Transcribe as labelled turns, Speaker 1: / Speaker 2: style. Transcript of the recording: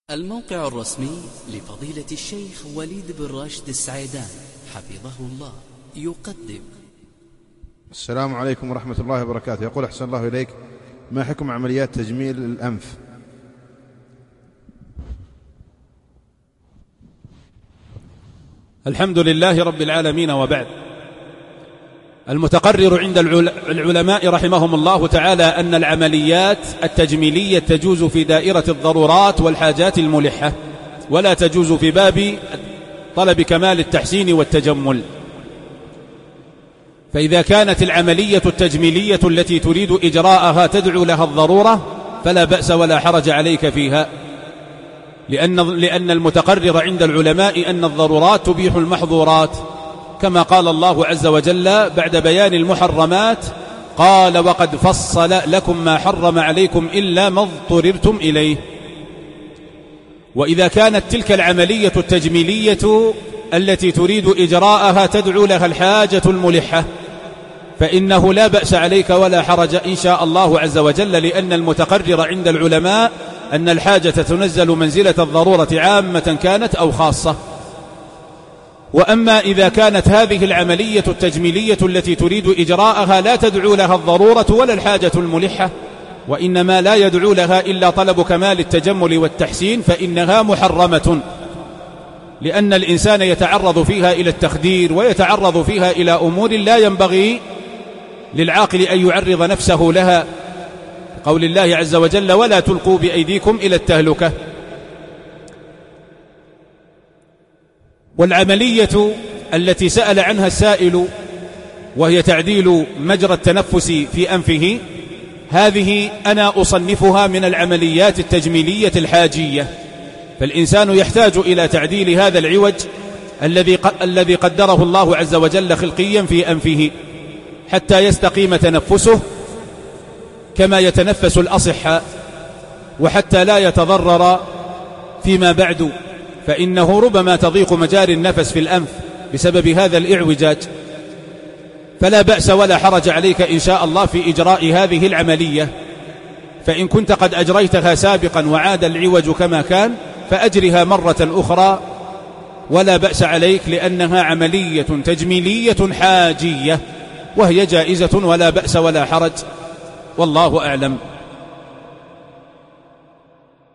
Speaker 1: الموقع الرسمي لفضيلة الشيخ وليد بن راشد السعيدان حفظه الله يقدم.
Speaker 2: السلام عليكم ورحمة الله وبركاته. يقول أحسن الله إليك، ما حكم عمليات تجميل الأنف؟
Speaker 3: الحمد لله رب العالمين، وبعد. المتقرر عند العلماء رحمهم الله تعالى أن العمليات التجميلية تجوز في دائرة الضرورات والحاجات الملحة، ولا تجوز في باب طلب كمال التحسين والتجمل. فإذا كانت العملية التجميلية التي تريد إجراءها تدعو لها الضرورة فلا بأس ولا حرج عليك فيها، لأن المتقرر عند العلماء أن الضرورات تبيح المحظورات، كما قال الله عز وجل بعد بيان المحرمات: قال وقد فصل لكم ما حرم عليكم إلا ما اضطررتم إليه. وإذا كانت تلك العملية التجميلية التي تريد إجراءها تدعو لها الحاجة الملحة فإنه لا بأس عليك ولا حرج إن شاء الله عز وجل، لأن المتقرر عند العلماء أن الحاجة تنزل منزلة الضرورة عامة كانت أو خاصة. وأما إذا كانت هذه العملية التجميلية التي تريد إجراءها لا تدعو لها الضرورة ولا الحاجة الملحة، وإنما لا يدعو لها إلا طلب كمال التجمل والتحسين، فإنها محرمة، لأن الإنسان يتعرض فيها إلى التخدير ويتعرض فيها إلى أمور لا ينبغي للعاقل أن يعرض نفسه لها، قول الله عز وجل: ولا تلقوا بأيديكم إلى التهلكة. والعملية التي سأل عنها السائل وهي تعديل مجرى التنفس في أنفه، هذه أنا أصنفها من العمليات التجميلية الحاجية، فالإنسان يحتاج إلى تعديل هذا العوج الذي قدره الله عز وجل خلقيا في أنفه حتى يستقيم تنفسه كما يتنفس الأصحاء، وحتى لا يتضرر فيما بعد، فإنه ربما تضيق مجاري النفس في الأنف بسبب هذا الإعوجاج. فلا بأس ولا حرج عليك إن شاء الله في إجراء هذه العملية، فإن كنت قد أجريتها سابقا وعاد العوج كما كان فأجرها مرة أخرى ولا بأس عليك، لأنها عملية تجميلية حاجية وهي جائزة ولا بأس ولا حرج، والله أعلم.